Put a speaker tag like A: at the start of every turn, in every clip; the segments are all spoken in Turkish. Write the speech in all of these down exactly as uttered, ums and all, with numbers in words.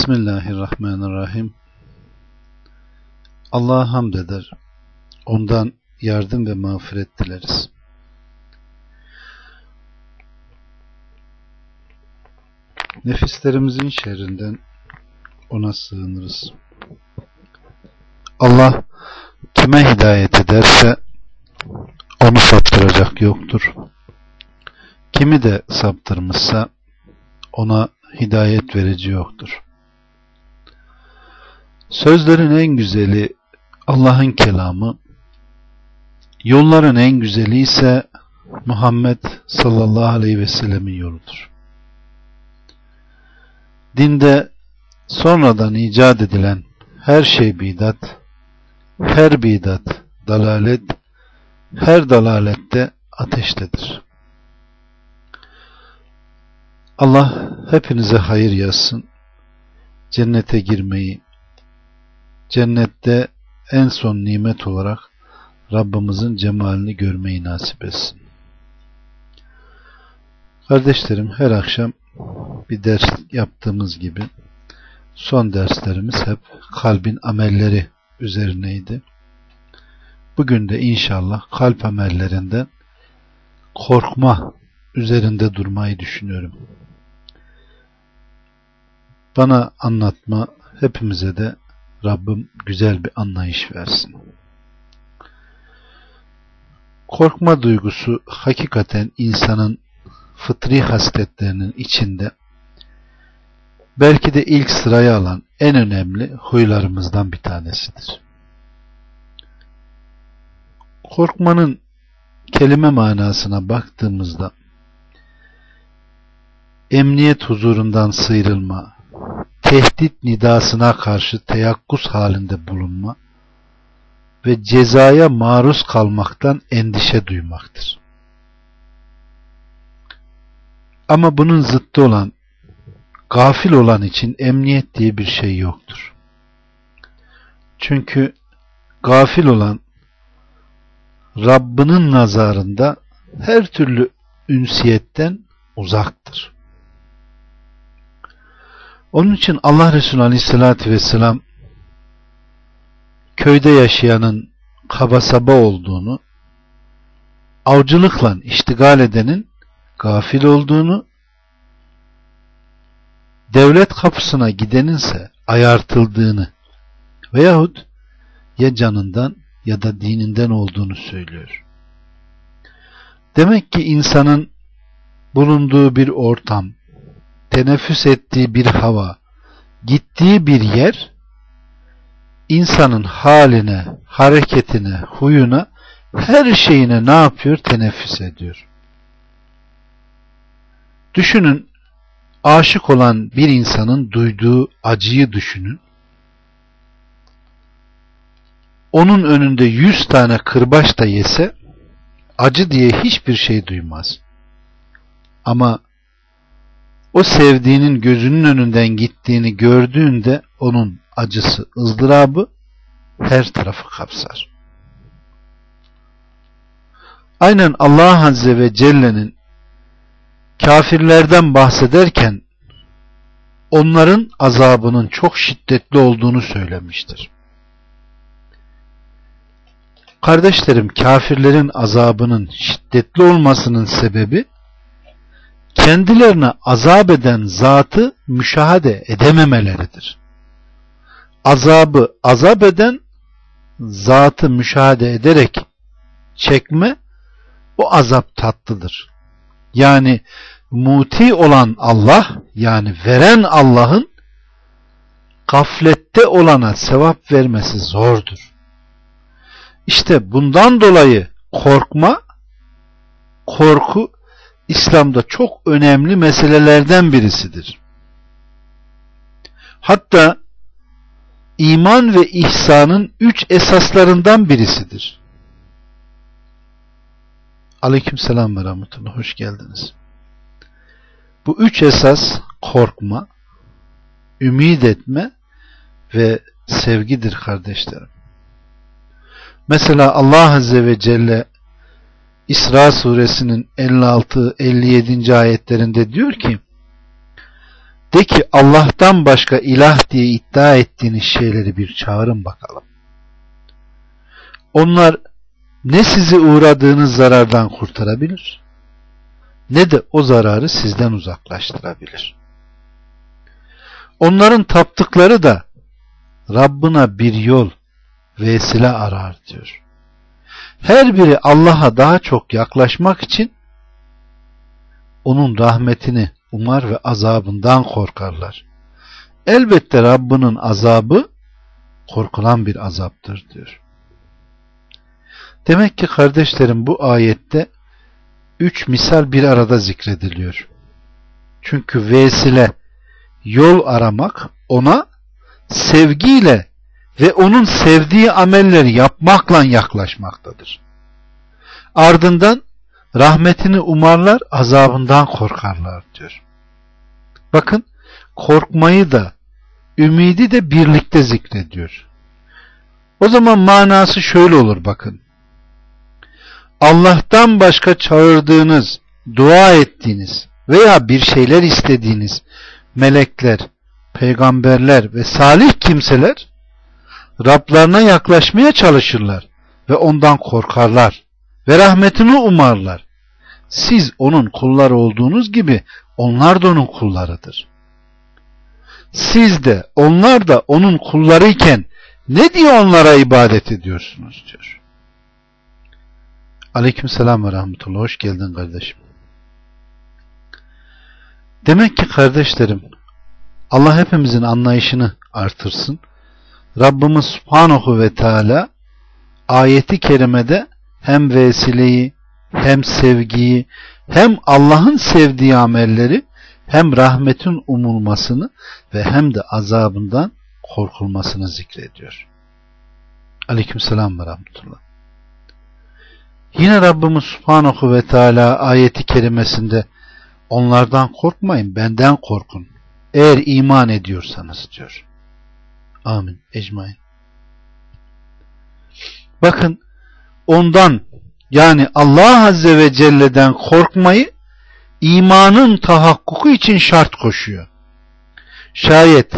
A: Bismillahirrahmanirrahim. Allah'a hamd eder. Ondan yardım ve mağfiret dileriz. Nefislerimizin şerrinden ona sığınırız. Allah kime hidayet ederse onu saptıracak yoktur. Kimi de saptırmışsa ona hidayet verici yoktur. Sözlerin en güzeli Allah'ın kelamı, yolların en güzeli ise Muhammed sallallahu aleyhi ve sellemin yoludur. Dinde sonradan icat edilen her şey bidat, her bidat dalalet, her dalalette ateştedir. Allah hepinize hayır yazsın, cennete girmeyi, cennette en son nimet olarak Rabbimizin cemalini görmeyi nasip etsin. Kardeşlerim, her akşam bir ders yaptığımız gibi son derslerimiz hep kalbin amelleri üzerineydi. Bugün de inşallah kalp amellerinden korkma üzerinde durmayı düşünüyorum. Bana anlatma, hepimize de Rabbim güzel bir anlayış versin. Korkma duygusu hakikaten insanın fıtri hasletlerinin içinde belki de ilk sırayı alan en önemli huylarımızdan bir tanesidir. Korkmanın kelime manasına baktığımızda emniyet huzurundan sıyrılma, tehdit nidasına karşı teyakkuz halinde bulunma ve cezaya maruz kalmaktan endişe duymaktır. Ama bunun zıttı olan, gafil olan için emniyet diye bir şey yoktur. Çünkü gafil olan Rabbinin nazarında her türlü ünsiyetten uzaktır. Onun için Allah Resulü Aleyhisselatü Vesselam köyde yaşayanın kaba saba olduğunu, avcılıkla iştigal edenin gafil olduğunu, devlet kapısına gideninse ayartıldığını veyahut ya canından ya da dininden olduğunu söylüyor. Demek ki insanın bulunduğu bir ortam, teneffüs ettiği bir hava, gittiği bir yer, insanın haline, hareketine, huyuna, her şeyine ne yapıyor? Teneffüs ediyor. Düşünün, aşık olan bir insanın duyduğu acıyı düşünün. Onun önünde yüz tane kırbaç da yese, acı diye hiçbir şey duymaz. Ama o sevdiğinin gözünün önünden gittiğini gördüğünde onun acısı, ızdırabı her tarafı kapsar. Aynen Allah Azze ve Celle'nin kafirlerden bahsederken onların azabının çok şiddetli olduğunu söylemiştir. Kardeşlerim, kafirlerin azabının şiddetli olmasının sebebi kendilerine azap eden zatı müşahede edememeleridir. Azabı azap eden zatı müşahede ederek çekme, o azap tatlıdır. Yani muti olan Allah, yani veren Allah'ın gaflette olana sevap vermesi zordur. İşte bundan dolayı korkma, korku İslam'da çok önemli meselelerden birisidir. Hatta iman ve ihsanın üç esaslarından birisidir. Aleykümselam ve rahmetullah, hoş geldiniz. Bu üç esas korkma, ümit etme ve sevgidir kardeşlerim. Mesela Allah Azze ve Celle İsra suresinin elli altı elli yedinci ayetlerinde diyor ki, De ki Allah'tan başka ilah diye iddia ettiğiniz şeyleri bir çağırın bakalım. Onlar ne sizi uğradığınız zarardan kurtarabilir, ne de o zararı sizden uzaklaştırabilir. Onların taptıkları da Rabbına bir yol, vesile arar diyor. Her biri Allah'a daha çok yaklaşmak için onun rahmetini umar ve azabından korkarlar. Elbette Rabbinin azabı korkulan bir azaptır diyor. Demek ki kardeşlerim bu ayette üç misal bir arada zikrediliyor. Çünkü vesile, yol aramak ona sevgiyle ve onun sevdiği amelleri yapmakla yaklaşmaktadır. Ardından rahmetini umarlar, azabından korkarlar diyor. Bakın, korkmayı da ümidi de birlikte zikrediyor. O zaman manası şöyle olur bakın. Allah'tan başka çağırdığınız, dua ettiğiniz veya bir şeyler istediğiniz melekler, peygamberler ve salih kimseler Rablarına yaklaşmaya çalışırlar ve ondan korkarlar ve rahmetini umarlar. Siz onun kulları olduğunuz gibi onlar da onun kullarıdır. Siz de onlar da onun kullarıyken ne diye onlara ibadet ediyorsunuz diyor. Aleykümselam ve rahmetullah. Hoş geldin kardeşim. Demek ki kardeşlerim, Allah hepimizin anlayışını artırsın. Rabbimiz Subhanahu ve Teala ayeti kerimede hem vesileyi, hem sevgiyi, hem Allah'ın sevdiği amelleri, hem rahmetin umulmasını ve hem de azabından korkulmasını zikrediyor. Aleykümselam ve rahmetullah. Yine Rabbimiz Subhanahu ve Teala ayeti kerimesinde onlardan korkmayın, benden korkun. Eğer iman ediyorsanız diyor. Amin. Ecmaîn. Bakın, ondan yani Allah Azze ve Celle'den korkmayı imanın tahakkuku için şart koşuyor. Şayet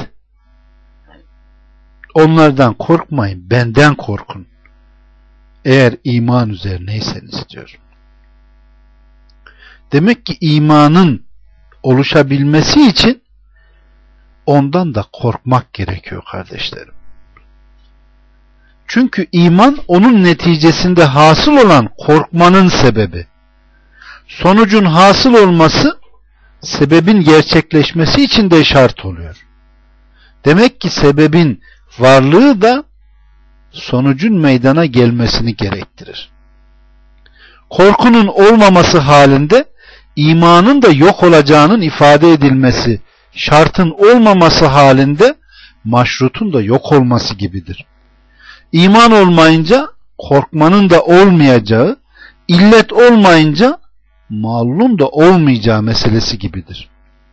A: onlardan korkmayın, benden korkun. Eğer iman üzerineyseniz diyor. Demek ki imanın oluşabilmesi için ondan da korkmak gerekiyor kardeşlerim. Çünkü iman onun neticesinde hasıl olan korkmanın sebebi. Sonucun hasıl olması sebebin gerçekleşmesi için de şart oluyor. Demek ki sebebin varlığı da sonucun meydana gelmesini gerektirir. Korkunun olmaması halinde imanın da yok olacağının ifade edilmesi, şartın olmaması halinde maşrutun da yok olması gibidir. İman olmayınca korkmanın da olmayacağı, illet olmayınca mallun da olmayacağı meselesi gibidir.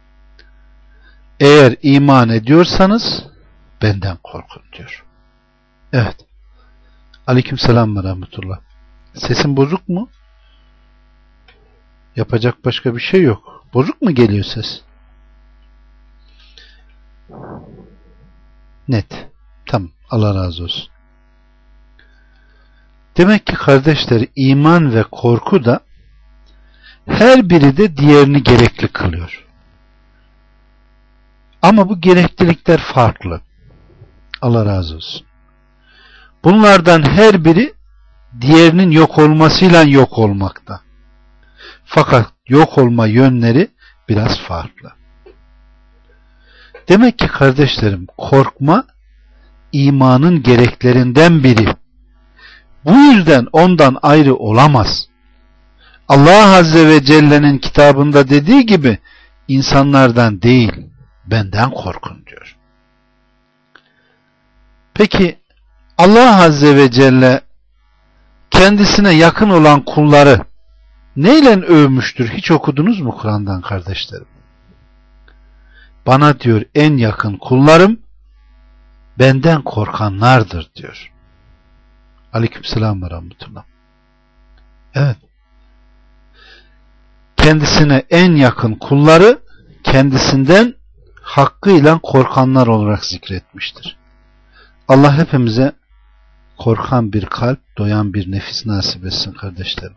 A: Eğer iman ediyorsanız benden korkun diyor. Evet. Aleykümselam ve rahmetullah. Sesin bozuk mu? Yapacak başka bir şey yok. Bozuk mu geliyor ses? Net. Tamam. Allah razı olsun. Demek ki kardeşler, iman ve korku da her biri de diğerini gerekli kılıyor. Ama bu gereklilikler farklı. Allah razı olsun. Bunlardan her biri diğerinin yok olmasıyla yok olmakta. Fakat yok olma yönleri biraz farklı. Demek ki kardeşlerim, korkma imanın gereklerinden biri. Bu yüzden ondan ayrı olamaz. Allah Azze ve Celle'nin kitabında dediği gibi insanlardan değil, benden korkun diyor. Peki Allah Azze ve Celle kendisine yakın olan kulları neyle övmüştür? Hiç okudunuz mu Kur'an'dan kardeşlerim? Bana diyor en yakın kullarım benden korkanlardır diyor. Aleykümselam ve rahmetullah. Evet. Kendisine en yakın kulları kendisinden hakkıyla korkanlar olarak zikretmiştir. Allah hepimize korkan bir kalp, doyan bir nefis nasip etsin kardeşlerim.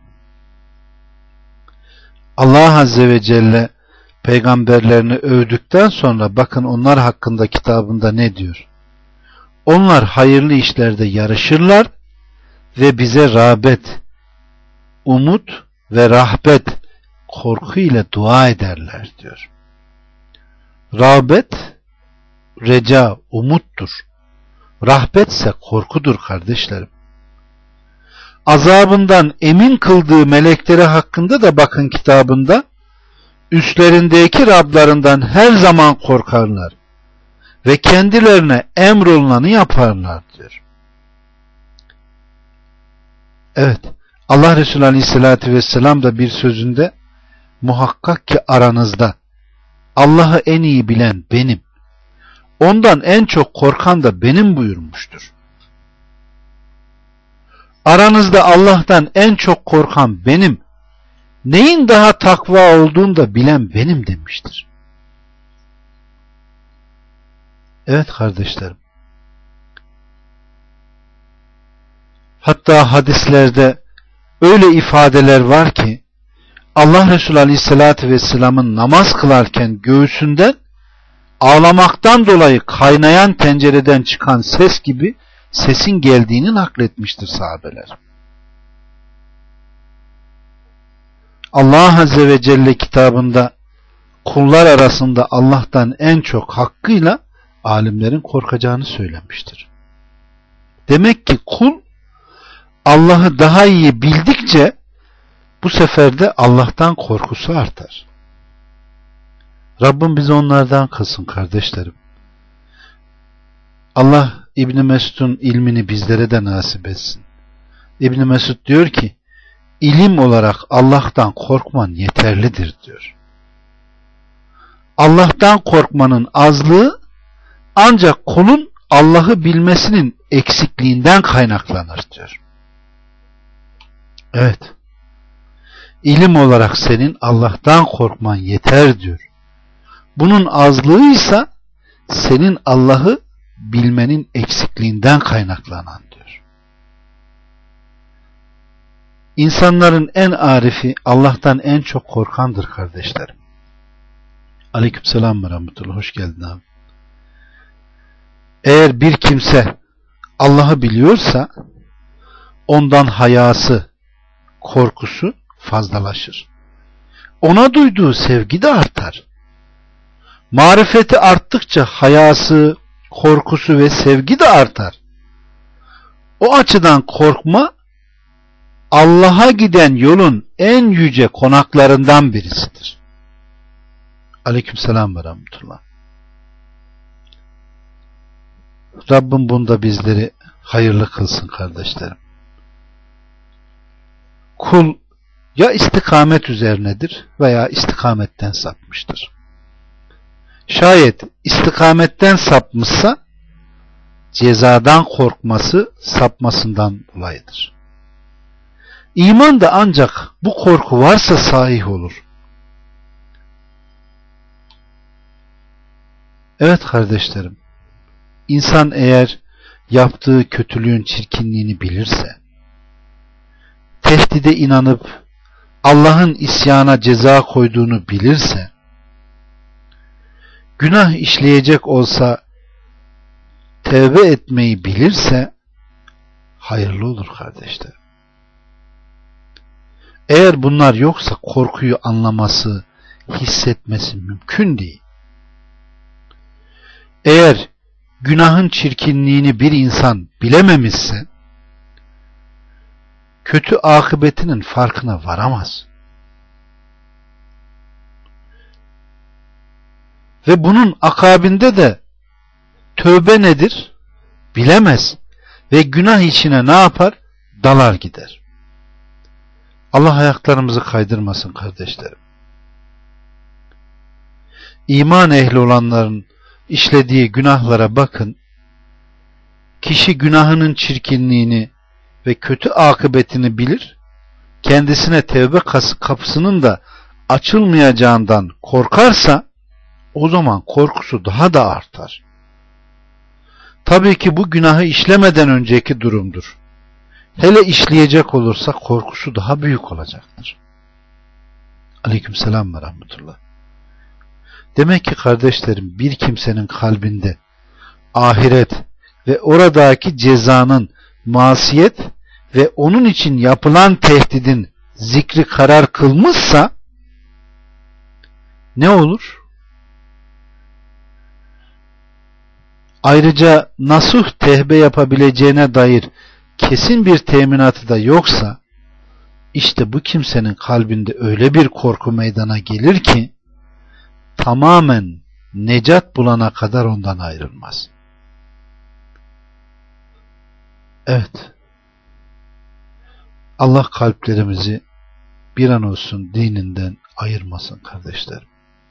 A: Allah Azze ve Celle peygamberlerini övdükten sonra bakın onlar hakkında kitabında ne diyor? Onlar hayırlı işlerde yarışırlar ve bize rağbet, umut ve rahbet, korku ile dua ederler diyor. Rağbet, reca, umuttur. Rahbetse korkudur kardeşlerim. Azabından emin kıldığı melekleri hakkında da bakın kitabında, üstlerindeki Rablarından her zaman korkarlar ve kendilerine emrolunanı yaparlar diyor. Evet, Allah Resulü Aleyhisselatü Vesselam da bir sözünde muhakkak ki aranızda Allah'ı en iyi bilen benim, ondan en çok korkan da benim buyurmuştur. Aranızda Allah'tan en çok korkan benim, neyin daha takva olduğunu da bilen benim demiştir. Evet kardeşlerim. Hatta hadislerde öyle ifadeler var ki Allah Resulü Aleyhisselatü Vesselam'ın namaz kılarken göğsünden ağlamaktan dolayı kaynayan tencereden çıkan ses gibi sesin geldiğini nakletmiştir sahabeler. Allah Azze ve Celle kitabında kullar arasında Allah'tan en çok hakkıyla alimlerin korkacağını söylemiştir. Demek ki kul Allah'ı daha iyi bildikçe bu sefer de Allah'tan korkusu artar. Rabbim bizi onlardan kılsın kardeşlerim. Allah İbn Mesud'un ilmini bizlere de nasip etsin. İbn Mesud diyor ki, ilim olarak Allah'tan korkman yeterlidir diyor. Allah'tan korkmanın azlığı ancak kulun Allah'ı bilmesinin eksikliğinden kaynaklanır diyor. Evet. İlim olarak senin Allah'tan korkman yeter diyor. Bunun azlığı ise senin Allah'ı bilmenin eksikliğinden kaynaklanan diyor. İnsanların en arifi Allah'tan en çok korkandır kardeşlerim. Aleykümselam ve rahmetullah. Hoş geldin abi. Eğer bir kimse Allah'ı biliyorsa ondan hayası, korkusu fazlalaşır. Ona duyduğu sevgi de artar. Marifeti arttıkça hayası, korkusu ve sevgi de artar. O açıdan korkma Allah'a giden yolun en yüce konaklarından birisidir. Aleykümselam ve rahmetullah. Rabbim bunda bizleri hayırlı kılsın kardeşlerim. Kul ya istikamet üzerinedir veya istikametten sapmıştır. Şayet istikametten sapmışsa cezadan korkması sapmasından dolayıdır. İman da ancak bu korku varsa sahih olur. Evet kardeşlerim, insan eğer yaptığı kötülüğün çirkinliğini bilirse, tehdide inanıp Allah'ın isyana ceza koyduğunu bilirse, günah işleyecek olsa tevbe etmeyi bilirse hayırlı olur kardeşlerim. Eğer bunlar yoksa korkuyu anlaması, hissetmesi mümkün değil. Eğer günahın çirkinliğini bir insan bilememişse kötü akıbetinin farkına varamaz. Ve bunun akabinde de tövbe nedir bilemez ve günah içine ne yapar? Dalar gider. Allah ayaklarımızı kaydırmasın kardeşlerim. İman ehli olanların işlediği günahlara bakın. Kişi günahının çirkinliğini ve kötü akıbetini bilir. Kendisine tevbe kapısının da açılmayacağından korkarsa o zaman korkusu daha da artar. Tabii ki bu günahı işlemeden önceki durumdur. Hele işleyecek olursa korkusu daha büyük olacaktır. Aleykümselam ve rahmetullah. Demek ki kardeşlerim, bir kimsenin kalbinde ahiret ve oradaki cezanın, masiyet ve onun için yapılan tehdidin zikri karar kılmışsa ne olur? Ayrıca nasuh tevbe yapabileceğine dair kesin bir teminatı da yoksa, işte bu kimsenin kalbinde öyle bir korku meydana gelir ki tamamen necat bulana kadar ondan ayrılmaz. Evet, Allah kalplerimizi bir an olsun dininden ayırmasın kardeşlerim.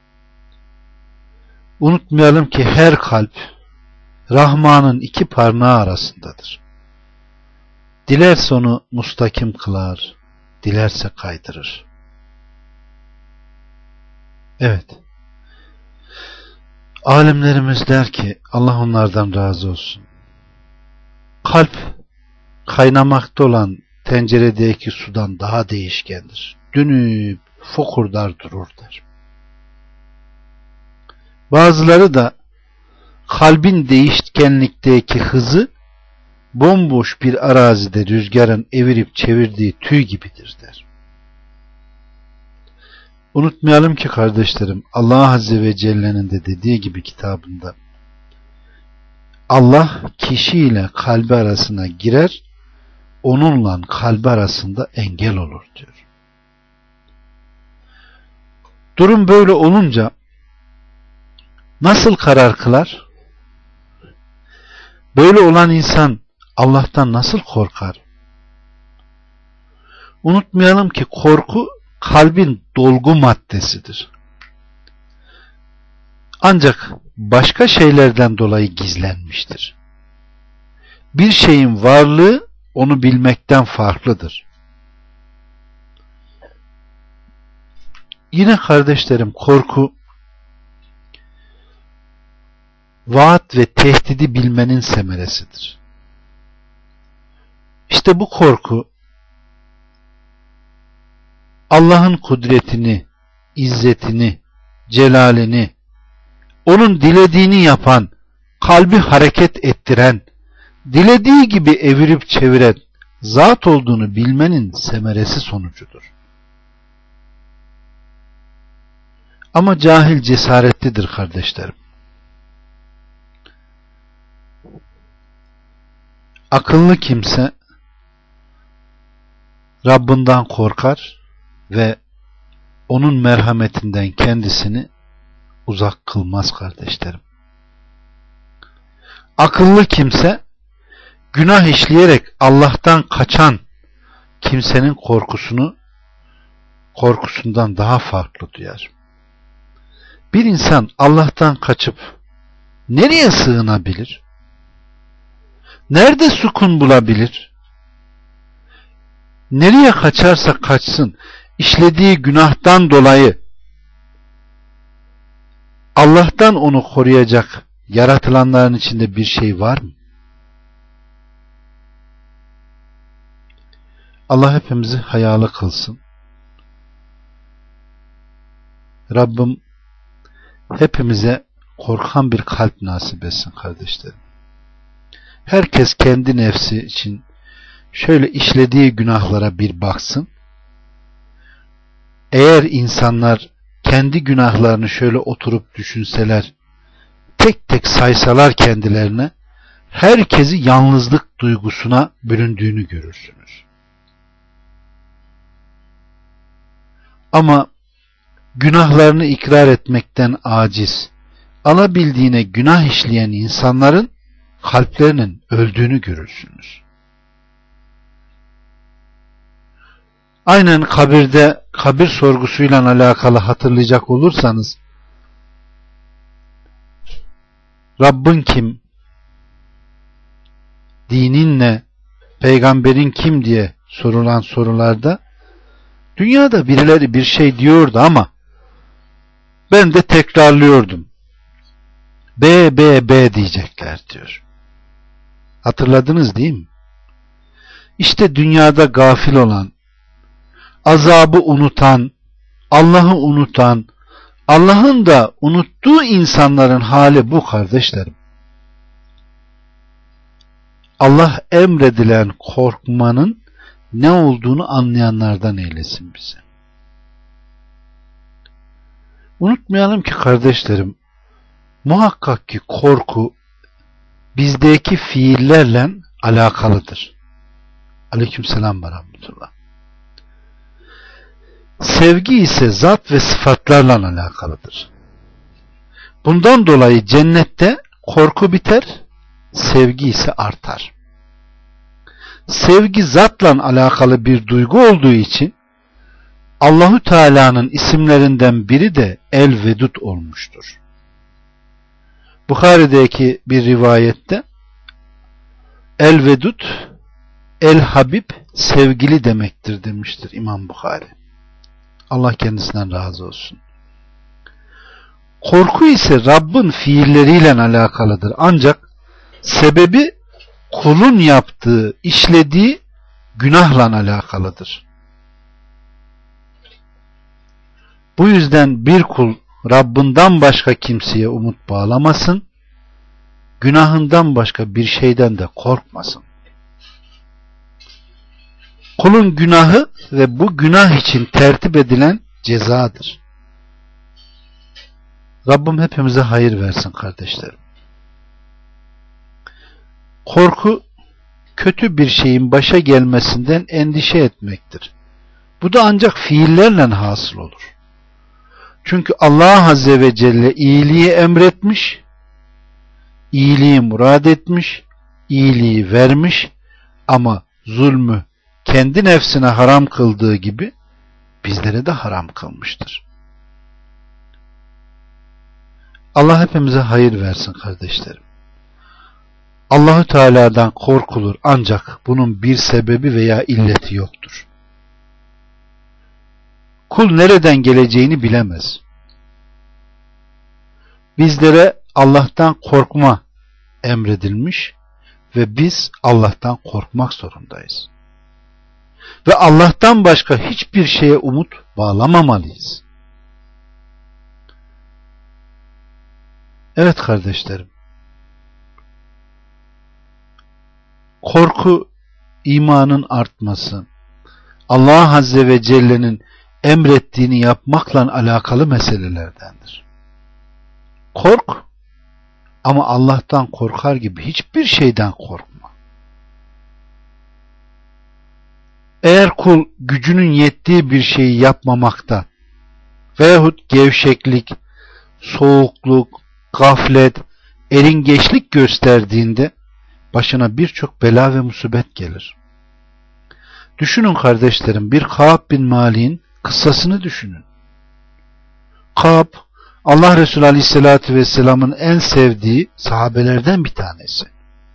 A: Unutmayalım ki her kalp Rahman'ın iki parmağı arasındadır. Dilerse onu mustakim kılar, dilerse kaydırır. Evet. Alimlerimiz der ki, Allah onlardan razı olsun, kalp kaynamakta olan tenceredeki sudan daha değişkendir. Dönüp fokurdar durur der. Bazıları da kalbin değişkenlikteki hızı bomboş bir arazide rüzgarın evirip çevirdiği tüy gibidir der. Unutmayalım ki kardeşlerim, Allah Azze ve Celle'nin de dediği gibi kitabında, Allah kişiyle kalbi arasına girer, onunla kalbi arasında engel olur diyor. Durum böyle olunca nasıl karar kılar? Böyle olan insan Allah'tan nasıl korkar? Unutmayalım ki korku kalbin dolgu maddesidir. Ancak başka şeylerden dolayı gizlenmiştir. Bir şeyin varlığı onu bilmekten farklıdır. Yine kardeşlerim, korku vaat ve tehdidi bilmenin semeresidir. İşte bu korku Allah'ın kudretini, izzetini, celalini, onun dilediğini yapan, kalbi hareket ettiren, dilediği gibi evirip çeviren zat olduğunu bilmenin semeresi sonucudur. Ama cahil cesaretlidir kardeşlerim. Akıllı kimse Rabbinden korkar ve onun merhametinden kendisini uzak kılmaz kardeşlerim. Akıllı kimse günah işleyerek Allah'tan kaçan kimsenin korkusunu korkusundan daha farklı duyar. Bir insan Allah'tan kaçıp nereye sığınabilir? Nerede sukun bulabilir? Nereye kaçarsa kaçsın, işlediği günahtan dolayı Allah'tan onu koruyacak yaratılanların içinde bir şey var mı? Allah hepimizi hayalı kılsın. Rabbim hepimize korkan bir kalp nasip etsin kardeşlerim. Herkes kendi nefsi için şöyle işlediği günahlara bir baksın. Eğer insanlar kendi günahlarını şöyle oturup düşünseler, tek tek saysalar kendilerine, herkesi yalnızlık duygusuna büründüğünü görürsünüz. Ama günahlarını ikrar etmekten aciz, alabildiğine günah işleyen insanların kalplerinin öldüğünü görürsünüz. Aynen kabirde, kabir sorgusuyla alakalı hatırlayacak olursanız, Rabbin kim, dinin ne, peygamberin kim diye sorulan sorularda dünyada birileri bir şey diyordu ama ben de tekrarlıyordum. B, B, B diyecekler diyor. Hatırladınız değil mi? İşte dünyada gafil olan, azabı unutan, Allah'ı unutan, Allah'ın da unuttuğu insanların hali bu kardeşlerim. Allah emredilen korkmanın ne olduğunu anlayanlardan eylesin bizi. Unutmayalım ki kardeşlerim, muhakkak ki korku bizdeki fiillerle alakalıdır. Aleykümselam ve rahmetullah. Sevgi ise zat ve sıfatlarla alakalıdır. Bundan dolayı cennette korku biter, sevgi ise artar. Sevgi zatla alakalı bir duygu olduğu için Allahu Teala'nın isimlerinden biri de El-Vedud olmuştur. Bukhari'deki bir rivayette El-Vedud, El-Habib sevgili demektir demiştir İmam Bukhari. Allah kendisinden razı olsun. Korku ise Rabbin fiilleriyle alakalıdır. Ancak sebebi kulun yaptığı, işlediği günahla alakalıdır. Bu yüzden bir kul Rabbinden başka kimseye umut bağlamasın, günahından başka bir şeyden de korkmasın. Kulun günahı ve bu günah için tertip edilen cezadır. Rabbim hepimize hayır versin kardeşlerim. Korku, kötü bir şeyin başa gelmesinden endişe etmektir. Bu da ancak fiillerle hasıl olur. Çünkü Allah Azze ve Celle iyiliği emretmiş, iyiliği murad etmiş, iyiliği vermiş ama zulmü kendi nefsine haram kıldığı gibi bizlere de haram kılmıştır. Allah hepimize hayır versin kardeşlerim. Allahu Teala'dan korkulur ancak bunun bir sebebi veya illeti yoktur. Kul nereden geleceğini bilemez. Bizlere Allah'tan korkma emredilmiş ve biz Allah'tan korkmak zorundayız. Ve Allah'tan başka hiçbir şeye umut bağlamamalıyız. Evet kardeşlerim. Korku imanın artması, Allah Azze ve Celle'nin emrettiğini yapmakla alakalı meselelerdendir. Kork ama Allah'tan korkar gibi hiçbir şeyden korkma. Eğer kul gücünün yettiği bir şeyi yapmamakta veyahut gevşeklik, soğukluk, gaflet, eringeçlik gösterdiğinde başına birçok bela ve musibet gelir. Düşünün kardeşlerim, bir Kâb bin Malik'in kıssasını düşünün. Kâb, Allah Resulü Aleyhisselatü Vesselam'ın en sevdiği sahabelerden bir tanesi.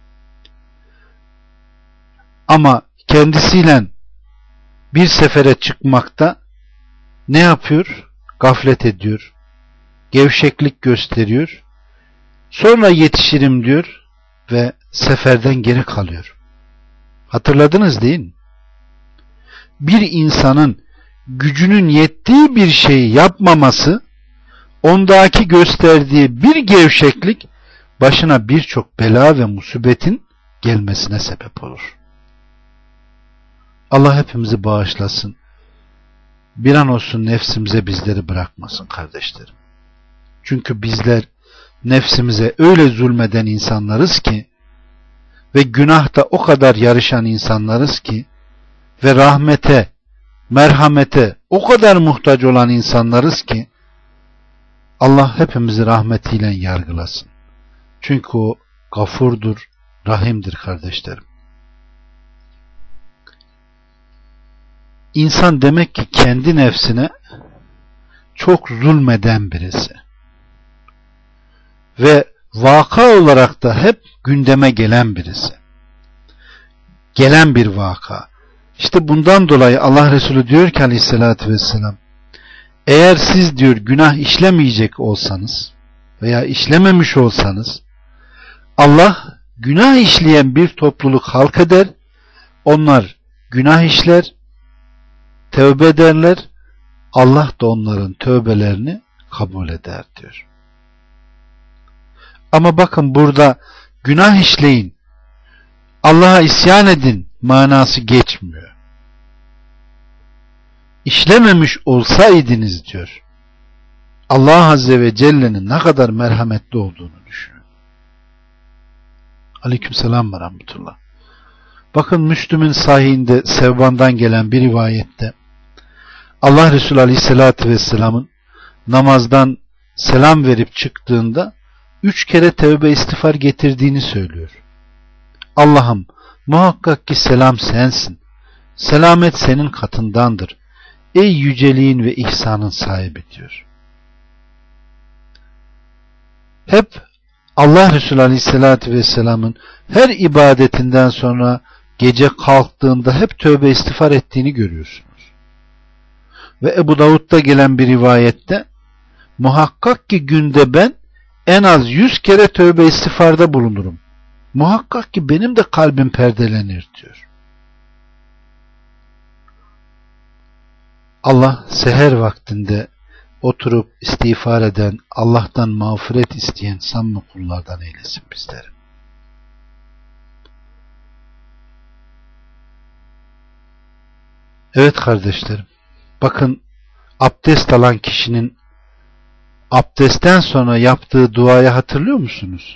A: Ama kendisiyle bir sefere çıkmakta ne yapıyor? Gaflet ediyor, gevşeklik gösteriyor, sonra yetişirim diyor ve seferden geri kalıyor. Hatırladınız değil mi? Bir insanın gücünün yettiği bir şeyi yapmaması, ondaki gösterdiği bir gevşeklik başına birçok bela ve musibetin gelmesine sebep olur. Allah hepimizi bağışlasın. Bir an olsun nefsimize bizleri bırakmasın kardeşlerim. Çünkü bizler nefsimize öyle zulmeden insanlarız ki ve günahta o kadar yarışan insanlarız ki ve rahmete, merhamete o kadar muhtaç olan insanlarız ki Allah hepimizi rahmetiyle yargılasın. Çünkü o gafurdur, rahimdir kardeşlerim. İnsan demek ki kendi nefsine çok zulmeden birisi. Ve vaka olarak da hep gündeme gelen birisi. Gelen bir vaka. İşte bundan dolayı Allah Resulü diyor ki Aleyhisselatü Vesselam, eğer siz diyor günah işlemeyecek olsanız, veya işlememiş olsanız, Allah günah işleyen bir topluluk halk eder, onlar günah işler, tövbe ederler, Allah da onların tövbelerini kabul eder diyor. Ama bakın burada günah işleyin, Allah'a isyan edin manası geçmiyor. İşlememiş olsaydınız diyor. Allah Azze ve Celle'nin ne kadar merhametli olduğunu düşünün. Aleykümselam ve rahmetullah. Bakın Müslüm'ün sahihinde Sevban'dan gelen bir rivayette Allah Resulü Aleyhisselatü Vesselam'ın namazdan selam verip çıktığında üç kere tevbe istiğfar getirdiğini söylüyor. Allah'ım muhakkak ki selam sensin. Selamet senin katındandır. Ey yüceliğin ve ihsanın sahibi diyor. Hep Allah Resulü Aleyhisselatü Vesselam'ın her ibadetinden sonra gece kalktığında hep tövbe istiğfar ettiğini görüyorsunuz. Ve Ebu Davud'da gelen bir rivayette muhakkak ki günde ben en az yüz kere tövbe istiğfarda bulunurum. Muhakkak ki benim de kalbim perdelenir diyor. Allah seher vaktinde oturup istiğfar eden, Allah'tan mağfiret isteyen samimi kullardan eylesin bizleri. Evet kardeşlerim, bakın abdest alan kişinin abdestten sonra yaptığı duayı hatırlıyor musunuz?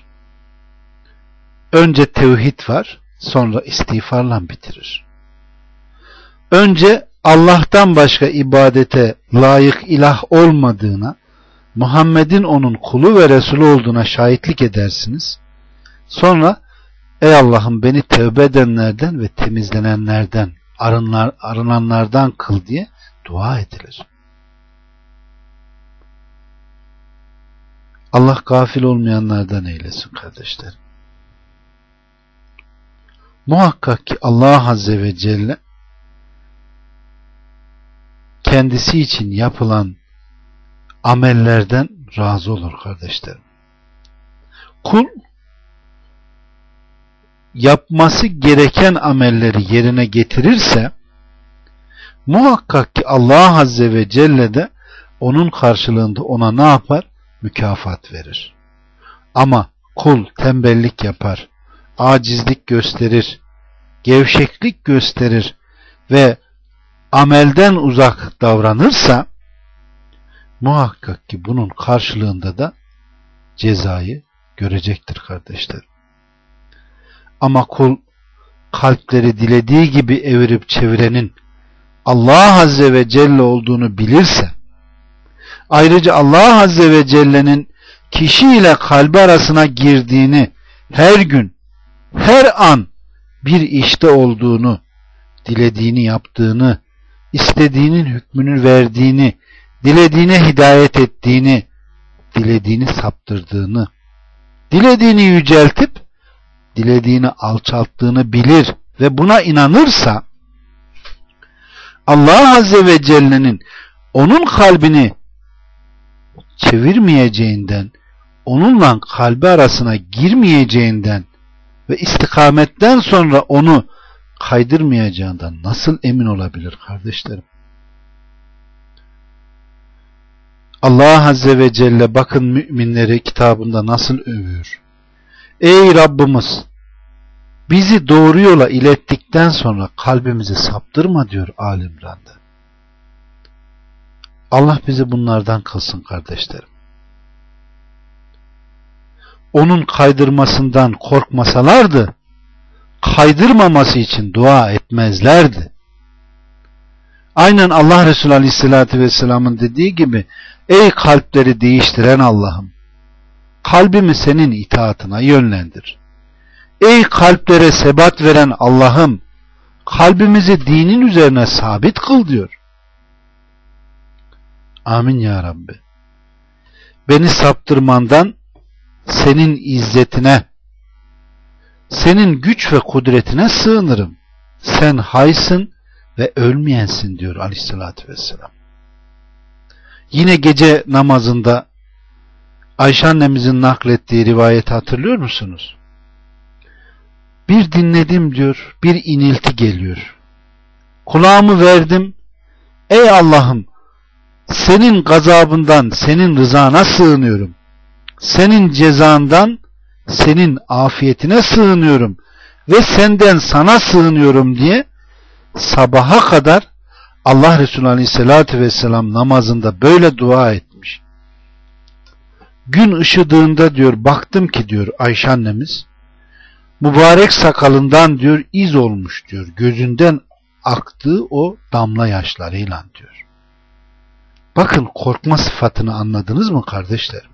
A: Önce tevhid var, sonra istiğfarla bitirir. Önce Allah'tan başka ibadete layık ilah olmadığına, Muhammed'in onun kulu ve Resulü olduğuna şahitlik edersiniz. Sonra ey Allah'ım beni tevbe edenlerden ve temizlenenlerden, arınlar, arınanlardan kıl diye dua edilir. Allah gafil olmayanlardan eylesin kardeşlerim. Muhakkak ki Allah Azze ve Celle kendisi için yapılan amellerden razı olur kardeşlerim. Kul yapması gereken amelleri yerine getirirse muhakkak ki Allah Azze ve Celle de onun karşılığında ona ne yapar? Mükafat verir. Ama kul tembellik yapar, acizlik gösterir, gevşeklik gösterir ve amelden uzak davranırsa muhakkak ki bunun karşılığında da cezayı görecektir kardeşlerim. Ama kul kalpleri dilediği gibi evirip çevirenin Allah Azze ve Celle olduğunu bilirse, ayrıca Allah Azze ve Celle'nin kişi ile kalbi arasına girdiğini, her gün, her an bir işte olduğunu, dilediğini yaptığını, istediğinin hükmünü verdiğini, dilediğine hidayet ettiğini, dilediğini saptırdığını, dilediğini yüceltip, dilediğini alçalttığını bilir ve buna inanırsa, Allah Azze ve Celle'nin onun kalbini çevirmeyeceğinden, onunla kalbi arasına girmeyeceğinden ve istikametten sonra onu kaydırmayacağından nasıl emin olabilir kardeşlerim? Allah Azze ve Celle bakın müminleri kitabında nasıl övüyor. Ey Rabbimiz, bizi doğru yola ilettikten sonra kalbimizi saptırma diyor Ali İmran'da. Allah bizi bunlardan kılsın kardeşlerim. Onun kaydırmasından korkmasalardı, kaydırmaması için dua etmezlerdi. Aynen Allah Resulü Aleyhisselatü Vesselam'ın dediği gibi, ey kalpleri değiştiren Allah'ım, kalbimi senin itaatına yönlendir. Ey kalplere sebat veren Allah'ım, kalbimizi dinin üzerine sabit kıl diyor. Amin ya Rabbi. Beni saptırmandan senin izzetine, senin güç ve kudretine sığınırım. Sen haysın ve ölmeyensin diyor Aleyhisselatü Vesselam. Yine gece namazında Ayşe annemizin naklettiği rivayeti hatırlıyor musunuz? Bir dinledim diyor, bir inilti geliyor. Kulağımı verdim, ey Allah'ım, senin gazabından, senin rızana sığınıyorum. Senin cezandan, senin afiyetine sığınıyorum ve senden sana sığınıyorum diye sabaha kadar Allah Resulü Aleyhisselatü Vesselam namazında böyle dua etmiş. Gün ışıdığında diyor, baktım ki diyor Ayşe annemiz, mübarek sakalından diyor iz olmuş diyor, gözünden aktığı o damla yaşlarıyla diyor. Bakın, korkma sıfatını anladınız mı kardeşlerim?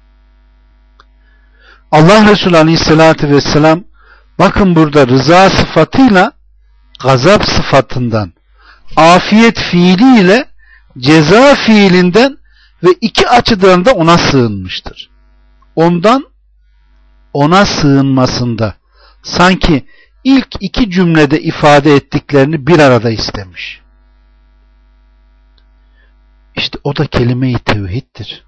A: Allah Resulü Aleyhisselatü Vesselam bakın burada rıza sıfatıyla gazap sıfatından, afiyet fiiliyle ceza fiilinden ve iki açıdan da ona sığınmıştır. Ondan ona sığınmasında sanki ilk iki cümlede ifade ettiklerini bir arada istemiş. İşte o da kelime-i tevhiddir.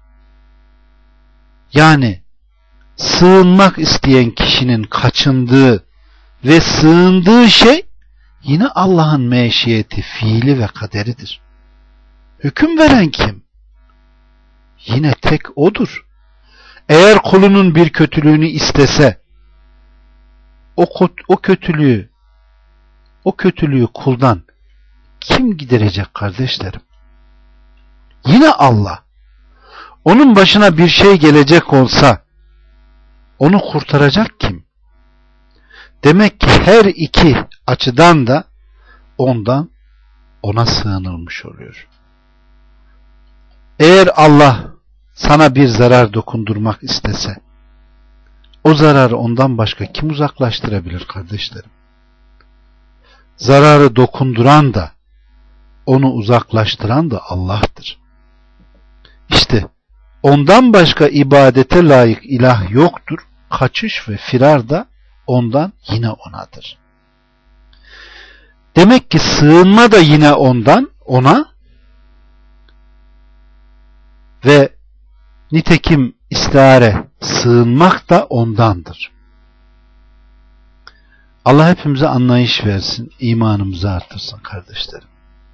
A: Yani sığınmak isteyen kişinin kaçındığı ve sığındığı şey yine Allah'ın meşiyeti, fiili ve kaderidir. Hüküm veren kim? Yine tek O'dur. Eğer kulunun bir kötülüğünü istese, o, o kötülüğü o kötülüğü kuldan kim giderecek kardeşlerim? Yine Allah. Onun başına bir şey gelecek olsa onu kurtaracak kim? Demek ki her iki açıdan da ondan ona sığınılmış oluyor. Eğer Allah sana bir zarar dokundurmak istese, o zararı ondan başka kim uzaklaştırabilir kardeşlerim? Zararı dokunduran da, onu uzaklaştıran da Allah'tır. İşte ondan başka ibadete layık ilah yoktur. Kaçış ve firar da ondan, yine onadır. Demek ki sığınma da yine ondan, ona ve nitekim istihare, sığınmak da ondandır. Allah hepimize anlayış versin, imanımızı artırsın kardeşlerim.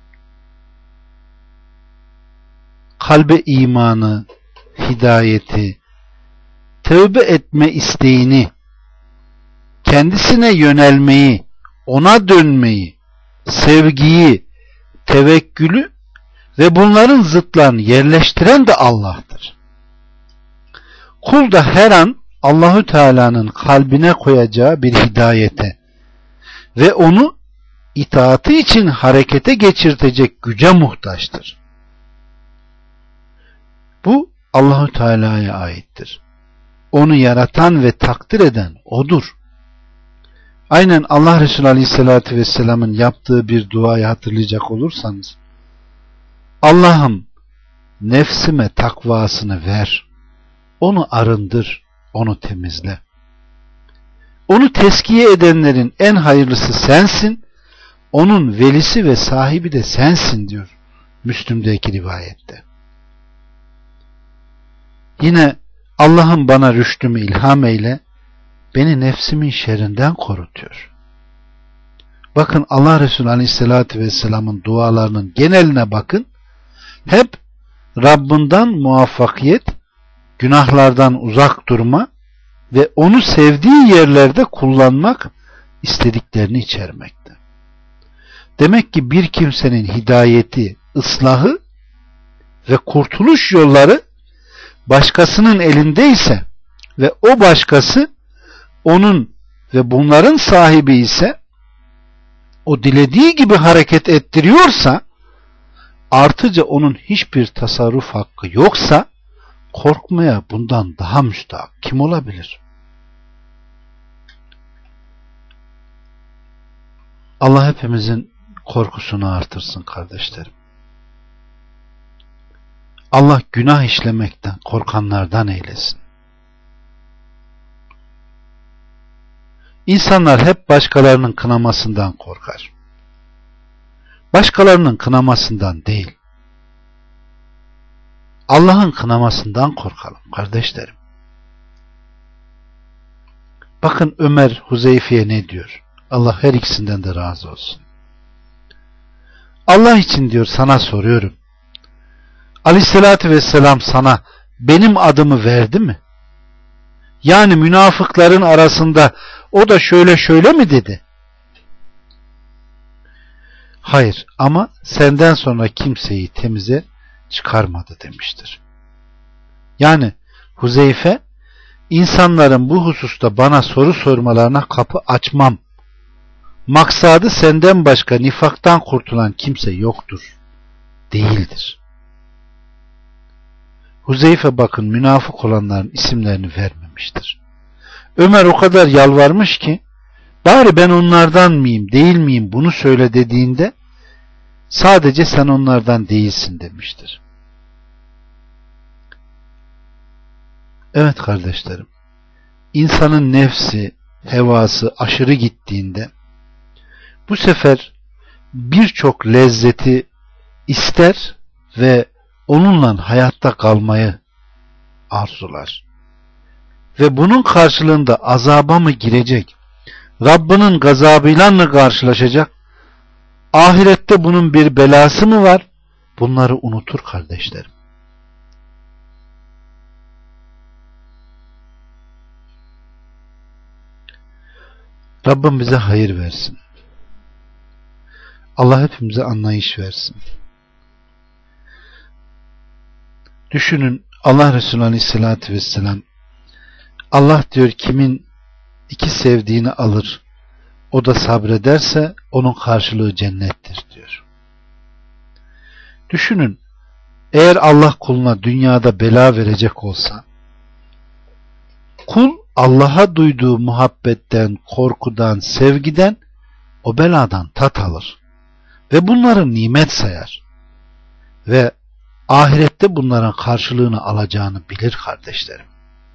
A: Kalbe imanı, hidayeti, tövbe etme isteğini, kendisine yönelmeyi, ona dönmeyi, sevgiyi, tevekkülü ve bunların zıtlarını yerleştiren de Allah'tır. Kul da her an Allahü Teala'nın kalbine koyacağı bir hidayete ve onu itaatı için harekete geçirtecek güce muhtaçtır. Bu Allahü Teala'ya aittir. Onu yaratan ve takdir eden O'dur. Aynen Allah Resulü Aleyhisselatü Vesselam'ın yaptığı bir duayı hatırlayacak olursanız, Allah'ım nefsime takvasını ver, onu arındır, onu temizle. Onu teskiye edenlerin en hayırlısı sensin, onun velisi ve sahibi de sensin diyor Müslüm'deki rivayette. Yine Allah'ım bana rüştümü ilham eyle, beni nefsimin şerrinden koru diyor. Bakın Allah Resulü Aleyhisselatü Vesselam'ın dualarının geneline bakın. Hep Rabbinden muvaffakiyet, günahlardan uzak durma ve onu sevdiği yerlerde kullanmak istediklerini içermekte. Demek ki bir kimsenin hidayeti, ıslahı ve kurtuluş yolları başkasının elindeyse ve o başkası onun ve bunların sahibi ise, o dilediği gibi hareket ettiriyorsa, artıca onun hiçbir tasarruf hakkı yoksa, korkmaya bundan daha müstahak kim olabilir? Allah hepimizin korkusunu artırsın kardeşlerim. Allah günah işlemekten korkanlardan eylesin. İnsanlar hep başkalarının kınamasından korkar. Başkalarının kınamasından değil. Allah'ın kınamasından korkalım kardeşlerim. Bakın Ömer Huzeyfe'ye ne diyor? Allah her ikisinden de razı olsun. Allah için diyor sana soruyorum. Aleyhissalatü vesselam sana benim adımı verdi mi? Yani münafıkların arasında o da şöyle şöyle mi dedi? Hayır, ama senden sonra kimseyi temize çıkarmadı demiştir. Yani Huzeyfe, insanların bu hususta bana soru sormalarına kapı açmam. Maksadı senden başka nifaktan kurtulan kimse yoktur. Değildir. Huzeyfe bakın münafık olanların isimlerini vermemiştir. Ömer o kadar yalvarmış ki bari ben onlardan mıyım değil miyim bunu söyle dediğinde sadece sen onlardan değilsin demiştir. Evet kardeşlerim, insanın nefsi, hevası aşırı gittiğinde bu sefer birçok lezzeti ister ve onunla hayatta kalmayı arzular. Ve bunun karşılığında azaba mı girecek, Rabbinin gazabıyla mı karşılaşacak, ahirette bunun bir belası mı var? Bunları unutur kardeşlerim. Rabbim bize hayır versin. Allah hepimize anlayış versin. Düşünün, Allah Resulü Aleyhisselatü Vesselam, Allah diyor kimin iki sevdiğini alır, o da sabrederse onun karşılığı cennettir diyor. Düşünün, eğer Allah kuluna dünyada bela verecek olsa, kul Allah'a duyduğu muhabbetten, korkudan, sevgiden o beladan tat alır ve bunları nimet sayar ve ahirette bunların karşılığını alacağını bilir kardeşlerim.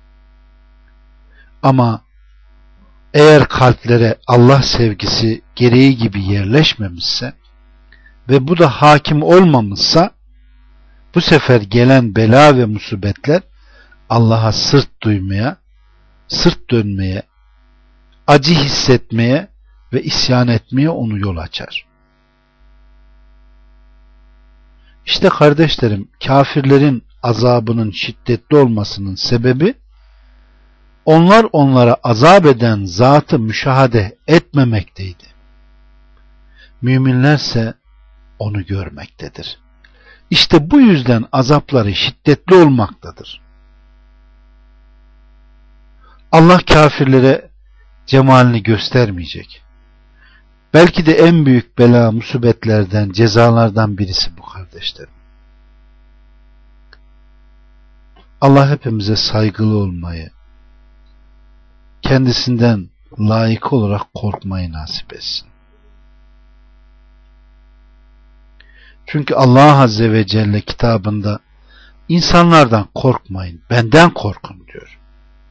A: Ama eğer kalplere Allah sevgisi gereği gibi yerleşmemişse ve bu da hakim olmamışsa, bu sefer gelen bela ve musibetler Allah'a sırt duymaya, sırt dönmeye, acı hissetmeye ve isyan etmeye onu yol açar. İşte kardeşlerim, kafirlerin azabının şiddetli olmasının sebebi, onlar onlara azap eden zatı müşahede etmemekteydi. Müminlerse onu görmektedir. İşte bu yüzden azapları şiddetli olmaktadır. Allah kafirlere cemalini göstermeyecek. Belki de en büyük bela, musibetlerden, cezalardan birisi bu kardeşlerim. Allah hepimize saygılı olmayı, kendisinden layık olarak korkmayı nasip etsin. Çünkü Allah Azze ve Celle kitabında insanlardan korkmayın, benden korkun diyor.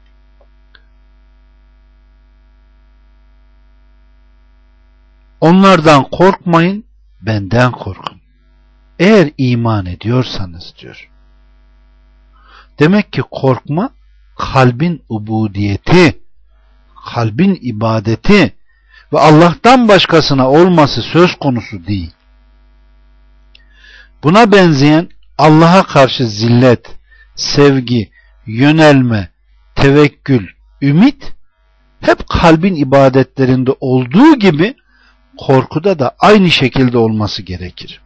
A: Onlardan korkmayın, benden korkun. Eğer iman ediyorsanız diyor. Demek ki korkma kalbin ubudiyeti, kalbin ibadeti ve Allah'tan başkasına olması söz konusu değil. Buna benzeyen Allah'a karşı zillet, sevgi, yönelme, tevekkül, ümit hep kalbin ibadetlerinde olduğu gibi korkuda da aynı şekilde olması gerekir.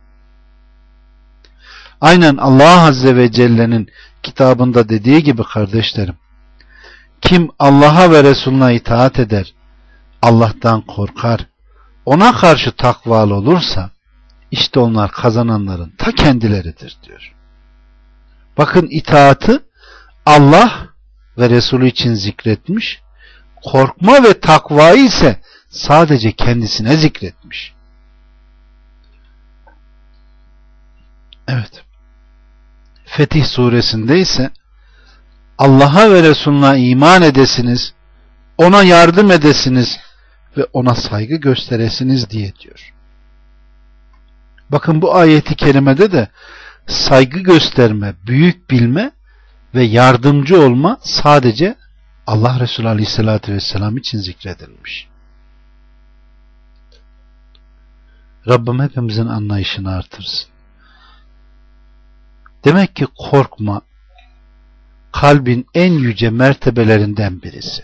A: Aynen Allah Azze ve Celle'nin kitabında dediği gibi kardeşlerim, kim Allah'a ve Resulüne itaat eder, Allah'tan korkar, ona karşı takvalı olursa, işte onlar kazananların ta kendileridir diyor. Bakın itaatı Allah ve Resulü için zikretmiş, korkma ve takvayı ise sadece kendisine zikretmiş. Evet. Fetih suresinde ise Allah'a ve Resulüne iman edesiniz, ona yardım edesiniz ve ona saygı gösteresiniz diye diyor. Bakın bu ayeti kerimede de saygı gösterme, büyük bilme ve yardımcı olma sadece Allah Resulü Aleyhisselatü Vesselam için zikredilmiş. Rabbim hepimizin anlayışını artırsın. Demek ki korkma kalbin en yüce mertebelerinden birisi.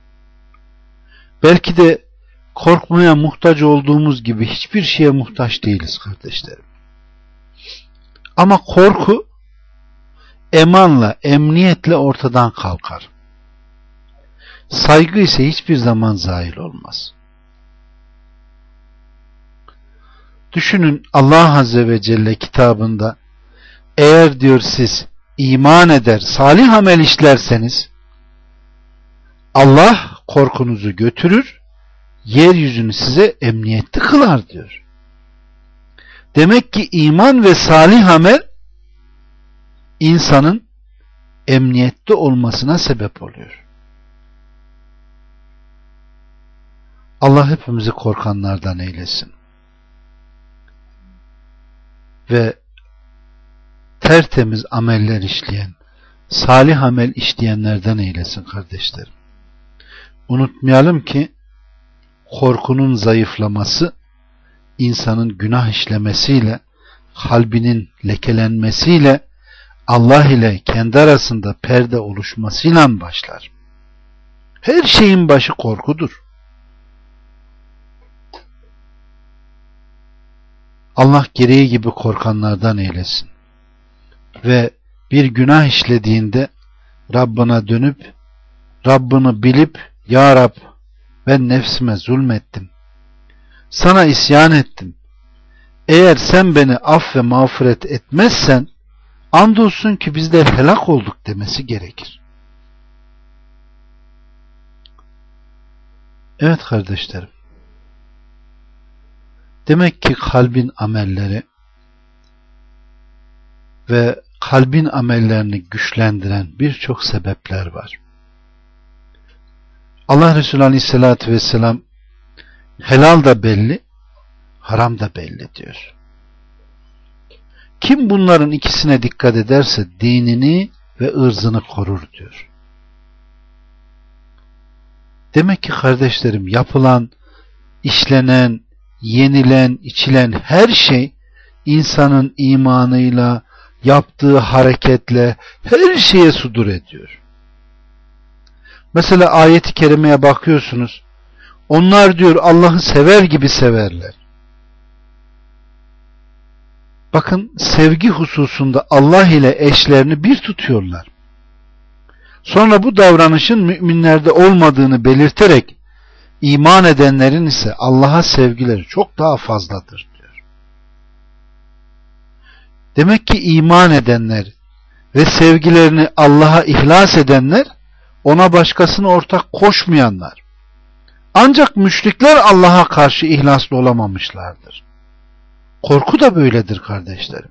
A: Belki de korkmaya muhtaç olduğumuz gibi hiçbir şeye muhtaç değiliz kardeşlerim. Ama korku emanla, emniyetle ortadan kalkar. Saygı ise hiçbir zaman zail olmaz. Düşünün, Allah Azze ve Celle kitabında eğer diyor siz iman eder, salih amel işlerseniz Allah korkunuzu götürür, yeryüzünü size emniyetli kılar diyor. Demek ki iman ve salih amel insanın emniyette olmasına sebep oluyor. Allah hepimizi korkanlardan eylesin. Ve tertemiz ameller işleyen, salih amel işleyenlerden eylesin kardeşlerim. Unutmayalım ki korkunun zayıflaması insanın günah işlemesiyle, kalbinin lekelenmesiyle, Allah ile kendi arasında perde oluşmasıyla başlar. Her şeyin başı korkudur. Allah gereği gibi korkanlardan eylesin. Ve bir günah işlediğinde Rabbına dönüp, Rabbini bilip, Ya Rab ben nefsime zulmettim, sana isyan ettim, eğer sen beni aff ve mağfiret etmezsen andolsun ki bizler helak olduk demesi gerekir. Evet kardeşlerim, demek ki kalbin amelleri ve kalbin amellerini güçlendiren birçok sebepler var. Allah Resulü Aleyhisselatü Vesselam helal da belli, haram da belli diyor. Kim bunların ikisine dikkat ederse dinini ve ırzını korur diyor. Demek ki kardeşlerim, yapılan, işlenen, yenilen, içilen her şey insanın imanıyla, yaptığı hareketle her şeye sudur ediyor. Mesela ayet-i kerimeye bakıyorsunuz. Onlar diyor Allah'ı sever gibi severler. Bakın, sevgi hususunda Allah ile eşlerini bir tutuyorlar. Sonra bu davranışın müminlerde olmadığını belirterek iman edenlerin ise Allah'a sevgileri çok daha fazladır diyor. Demek ki iman edenler ve sevgilerini Allah'a ihlas edenler, ona başkasını ortak koşmayanlar. Ancak müşrikler Allah'a karşı ihlaslı olamamışlardır. Korku da böyledir kardeşlerim.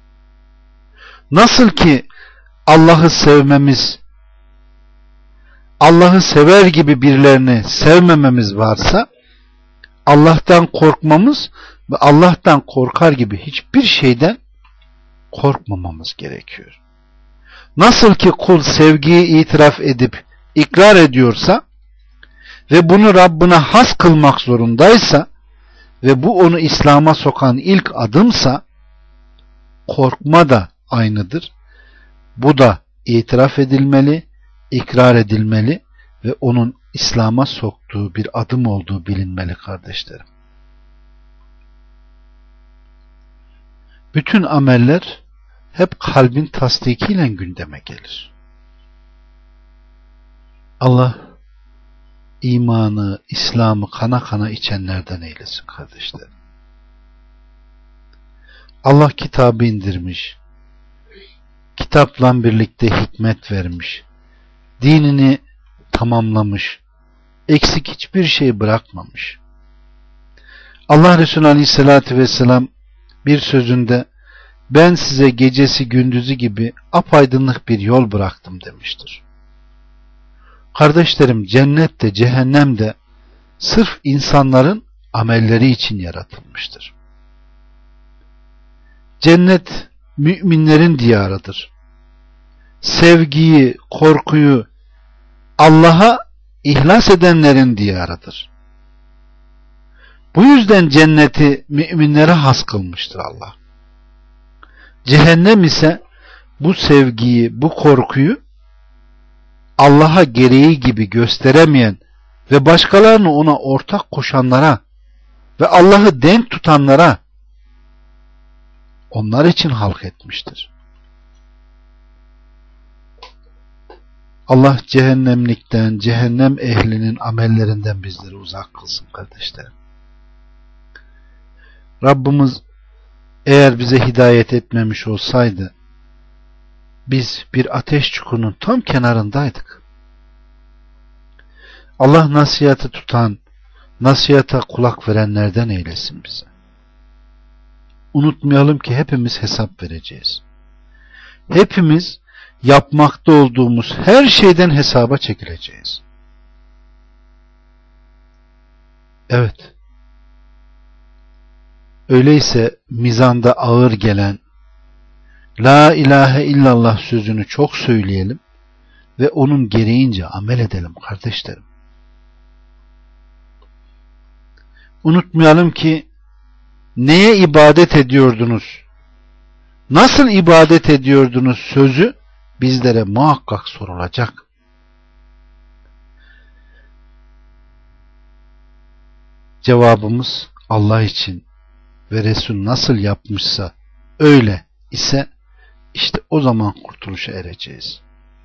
A: Nasıl ki Allah'ı sevmemiz, Allah'ı sever gibi birilerini sevmememiz varsa, Allah'tan korkmamız ve Allah'tan korkar gibi hiçbir şeyden korkmamamız gerekiyor. Nasıl ki kul sevgiyi itiraf edip ikrar ediyorsa ve bunu Rabbine has kılmak zorundaysa ve bu onu İslam'a sokan ilk adımsa, korkma da aynıdır. Bu da itiraf edilmeli, ikrar edilmeli ve onun İslam'a soktuğu bir adım olduğu bilinmeli kardeşlerim. Bütün ameller hep kalbin tasdikiyle gündeme gelir. Allah imanı, İslam'ı kana kana içenlerden eylesin kardeşlerim. Allah kitabı indirmiş, kitapla birlikte hikmet vermiş, dinini tamamlamış, eksik hiçbir şey bırakmamış. Allah Resulü Aleyhisselatü Vesselam bir sözünde ben size gecesi gündüzü gibi apaydınlık bir yol bıraktım demiştir. Kardeşlerim, cennet de cehennem de sırf insanların amelleri için yaratılmıştır. Cennet müminlerin diyarıdır. Sevgiyi, korkuyu Allah'a ihlas edenlerin diyarıdır. Bu yüzden cenneti müminlere has kılmıştır Allah. Cehennem ise bu sevgiyi, bu korkuyu Allah'a gereği gibi gösteremeyen ve başkalarını ona ortak koşanlara ve Allah'ı denk tutanlara, onlar için halk etmiştir. Allah cehennemlikten, cehennem ehlinin amellerinden bizleri uzak kılsın kardeşlerim. Rabbimiz eğer bize hidayet etmemiş olsaydı, biz bir ateş çukurunun tam kenarındaydık. Allah nasihatı tutan, nasihata kulak verenlerden eylesin bize. Unutmayalım ki hepimiz hesap vereceğiz. Hepimiz yapmakta olduğumuz her şeyden hesaba çekileceğiz. Evet. Öyleyse mizanda ağır gelen La ilahe illallah sözünü çok söyleyelim ve onun gereğince amel edelim kardeşlerim. Unutmayalım ki neye ibadet ediyordunuz, nasıl ibadet ediyordunuz sözü bizlere muhakkak sorulacak. Cevabımız Allah için ve Resul nasıl yapmışsa öyle ise işte o zaman kurtuluşa ereceğiz.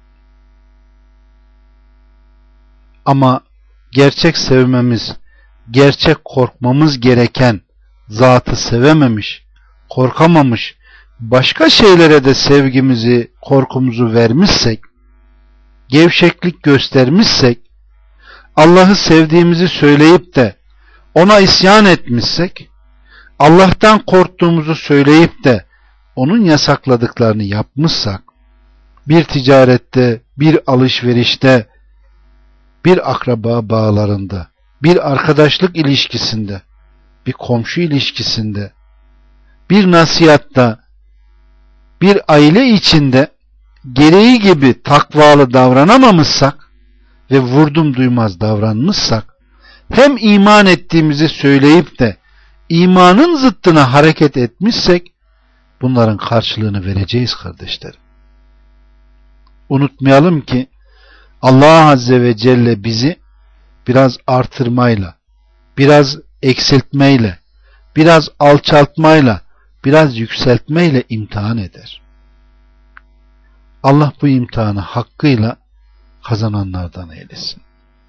A: Ama gerçek sevmemiz, gerçek korkmamız gereken zatı sevememiş, korkamamış, başka şeylere de sevgimizi, korkumuzu vermişsek, gevşeklik göstermişsek, Allah'ı sevdiğimizi söyleyip de ona isyan etmişsek, Allah'tan korktuğumuzu söyleyip de onun yasakladıklarını yapmışsak, bir ticarette, bir alışverişte, bir akraba bağlarında, bir arkadaşlık ilişkisinde, bir komşu ilişkisinde, bir nasihatta, bir aile içinde gereği gibi takvalı davranamamışsak ve vurdum duymaz davranmışsak, hem iman ettiğimizi söyleyip de imanın zıttına hareket etmişsek, bunların karşılığını vereceğiz kardeşlerim. Unutmayalım ki Allah Azze ve Celle bizi biraz artırmayla, biraz eksiltmeyle, biraz alçaltmayla, biraz yükseltmeyle imtihan eder. Allah bu imtihanı hakkıyla kazananlardan eylesin.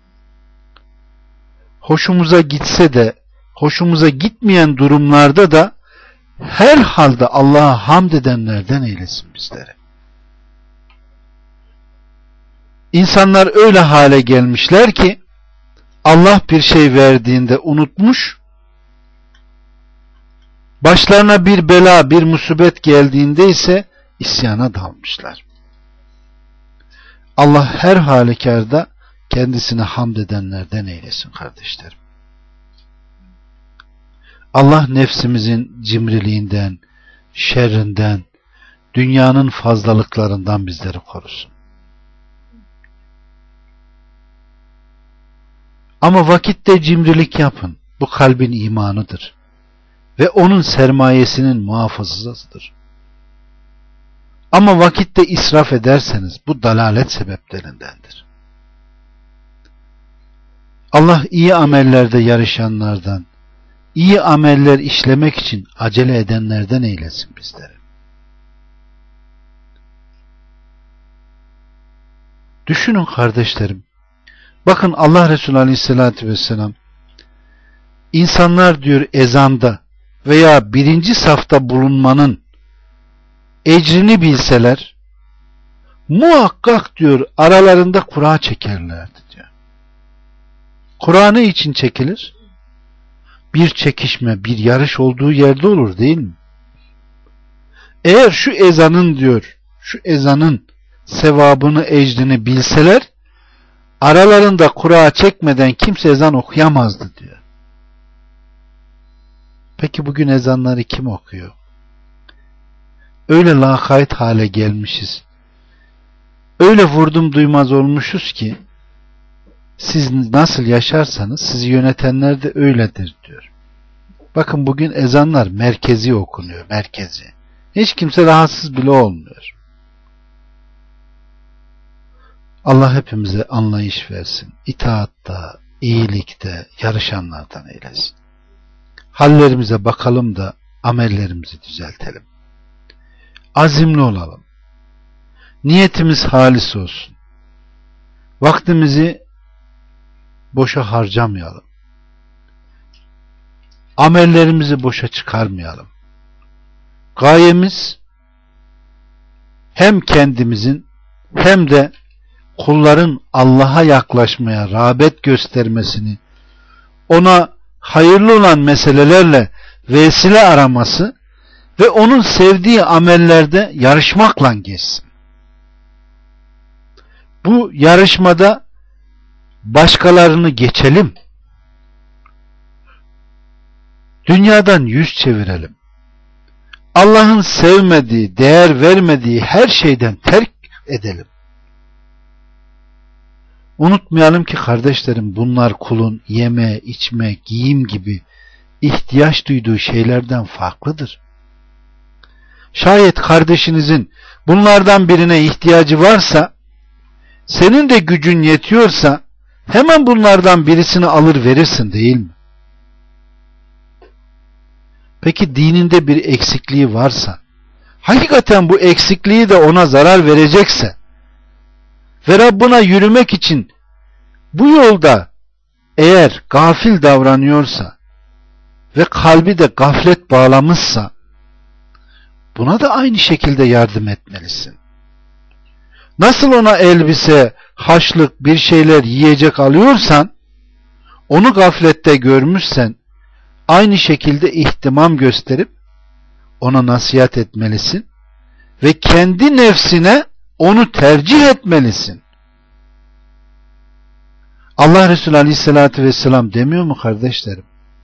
A: Hoşumuza gitse de, hoşumuza gitmeyen durumlarda da her halde Allah'a hamd edenlerden eylesin bizleri. İnsanlar öyle hale gelmişler ki Allah bir şey verdiğinde unutmuş, başlarına bir bela, bir musibet geldiğinde ise isyana dalmışlar. Allah her halükarda kendisine hamd edenlerden eylesin kardeşlerim. Allah nefsimizin cimriliğinden, şerrinden, dünyanın fazlalıklarından bizleri korusun. Ama vakitte cimrilik yapın. Bu kalbin imanıdır. Ve onun sermayesinin muhafızasıdır. Ama vakitte israf ederseniz bu dalalet sebeplerindendir. Allah iyi amellerde yarışanlardan, iyi ameller işlemek için acele edenlerden eylesin bizleri. Düşünün kardeşlerim. Bakın Allah Resulü Aleyhisselatü Vesselam, insanlar diyor ezanda veya birinci safta bulunmanın ecrini bilseler, muhakkak diyor aralarında kura çekerlerdi diyor. Kura ne için çekilir? Bir çekişme, bir yarış olduğu yerde olur değil mi? Eğer şu ezanın diyor, şu ezanın sevabını, ecrini bilseler, aralarında kura çekmeden kimse ezan okuyamazdı diyor. Peki bugün ezanları kim okuyor? öyle lakayt hale gelmişiz. Öyle vurdum duymaz olmuşuz ki siz nasıl yaşarsanız sizi yönetenler de öyledir diyor. Bakın bugün ezanlar merkezi okunuyor, merkezi. Hiç kimse rahatsız bile olmuyor. Allah hepimize anlayış versin. İtaatta, iyilikte yarışanlardan eylesin. Hallerimize bakalım da amellerimizi düzeltelim. Azimli olalım. Niyetimiz halis olsun. Vaktimizi boşa harcamayalım. Amellerimizi boşa çıkarmayalım. Gayemiz hem kendimizin hem de kulların Allah'a yaklaşmaya rağbet göstermesini, ona hayırlı olan meselelerle vesile araması ve onun sevdiği amellerde yarışmakla geçsin. Bu yarışmada başkalarını geçelim. Dünyadan yüz çevirelim. Allah'ın sevmediği, değer vermediği her şeyden terk edelim. Unutmayalım ki kardeşlerim, bunlar kulun yeme, içme, giyim gibi ihtiyaç duyduğu şeylerden farklıdır. Şayet kardeşinizin bunlardan birine ihtiyacı varsa, senin de gücün yetiyorsa hemen bunlardan birisini alır verirsin, değil mi? Peki dininde bir eksikliği varsa, hakikaten bu eksikliği de ona zarar verecekse ve Rabbına yürümek için bu yolda eğer gafil davranıyorsa ve kalbi de gaflet bağlamışsa, buna da aynı şekilde yardım etmelisin. Nasıl ona elbise, haşlık bir şeyler yiyecek alıyorsan, onu gaflette görmüşsen, aynı şekilde ihtimam gösterip ona nasihat etmelisin ve kendi nefsine onu tercih etmelisin. Allah Resulü Aleyhisselatü Vesselam demiyor mu kardeşlerim?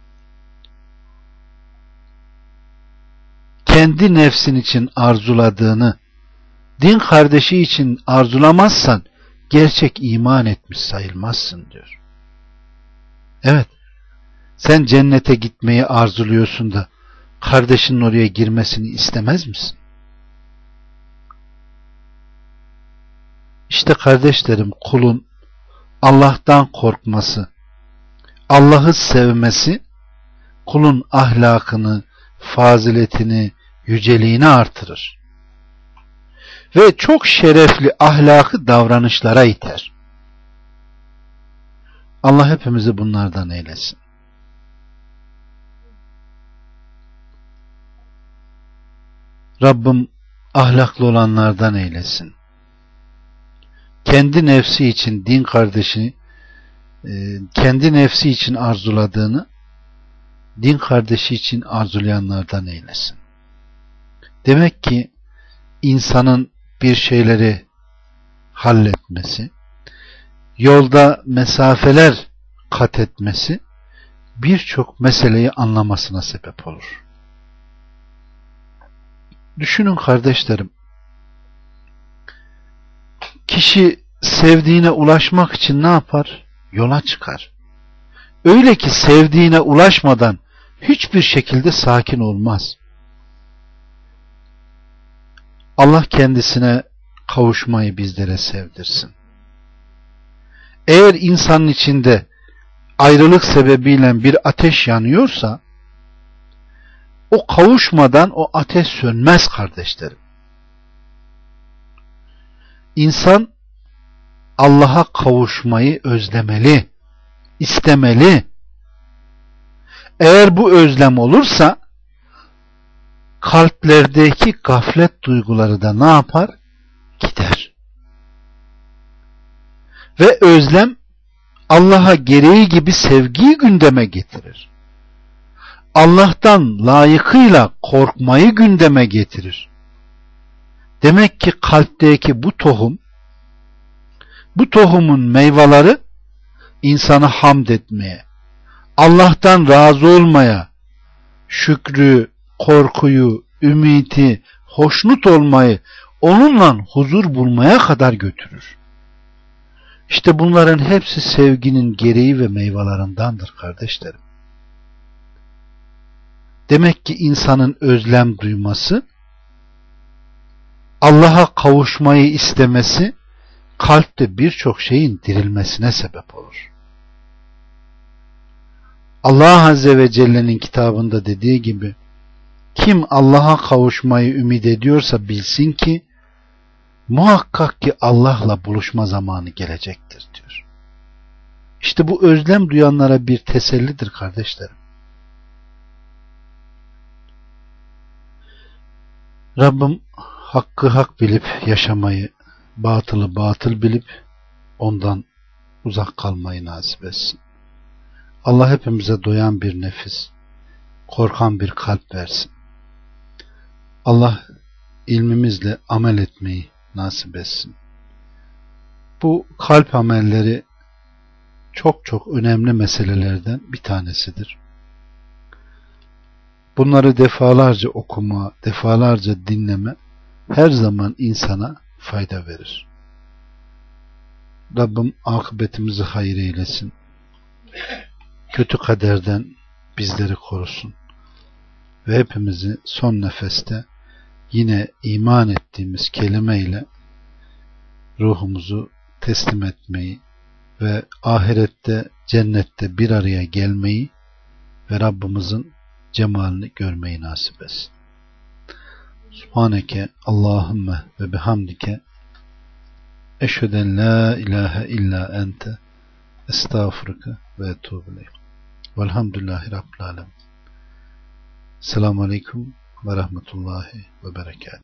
A: Kendi nefsin için arzuladığını din kardeşi için arzulamazsan gerçek iman etmiş sayılmazsın diyor. Evet, sen cennete gitmeyi arzuluyorsun da kardeşinin oraya girmesini istemez misin? İşte kardeşlerim, kulun Allah'tan korkması, Allah'ı sevmesi, kulun ahlakını, faziletini, yüceliğini artırır. Ve çok şerefli ahlakı davranışlara iter. Allah hepimizi bunlardan eylesin. Rabbim ahlaklı olanlardan eylesin. Kendi nefsi için din kardeşini, kendi nefsi için arzuladığını din kardeşi için arzulayanlardan eylesin. Demek ki insanın bir şeyleri halletmesi, yolda mesafeler kat etmesi birçok meseleyi anlamasına sebep olur. Düşünün kardeşlerim, kişi sevdiğine ulaşmak için ne yapar? Yola çıkar. Öyle ki sevdiğine ulaşmadan hiçbir şekilde sakin olmaz. Allah kendisine kavuşmayı bizlere sevdirsin. Eğer insanın içinde ayrılık sebebiyle bir ateş yanıyorsa, o kavuşmadan o ateş sönmez kardeşlerim. İnsan Allah'a kavuşmayı özlemeli, istemeli. Eğer bu özlem olursa, kalplerdeki gaflet duyguları da ne yapar? Gider. Ve özlem Allah'a gereği gibi sevgiyi gündeme getirir. Allah'tan layıkıyla korkmayı gündeme getirir. Demek ki kalpteki bu tohum, bu tohumun meyveleri insanı hamd etmeye, Allah'tan razı olmaya, şükrü, korkuyu, ümiti, hoşnut olmayı, onunla huzur bulmaya kadar götürür. İşte bunların hepsi sevginin gereği ve meyvelerindendir kardeşlerim. Demek ki insanın özlem duyması, Allah'a kavuşmayı istemesi, kalpte birçok şeyin dirilmesine sebep olur. Allah Azze ve Celle'nin kitabında dediği gibi, kim Allah'a kavuşmayı ümit ediyorsa bilsin ki, muhakkak ki Allah'la buluşma zamanı gelecektir diyor. İşte bu özlem duyanlara bir tesellidir kardeşlerim. Rabbim hakkı hak bilip yaşamayı, batılı batıl bilip ondan uzak kalmayı nasip etsin. Allah hepimize doyan bir nefis, korkan bir kalp versin. Allah ilmimizle amel etmeyi nasip etsin. Bu kalp amelleri çok çok önemli meselelerden bir tanesidir. Bunları defalarca okuma, defalarca dinleme her zaman insana fayda verir. Rabbim akıbetimizi hayır eylesin. Kötü kaderden bizleri korusun. Ve hepimizi son nefeste yine iman ettiğimiz kelimeyle ruhumuzu teslim etmeyi ve ahirette, cennette bir araya gelmeyi ve Rabbimizin cemalini görmeyi nasip etsin. Subhaneke Allahümme ve bihamdike eşheden la ilahe illa ente estağfurke ve etûbü ileyk. Velhamdülillahi Rabbil alemin. Selamun aleyküm ve rahmetullahi ve berekatuhu.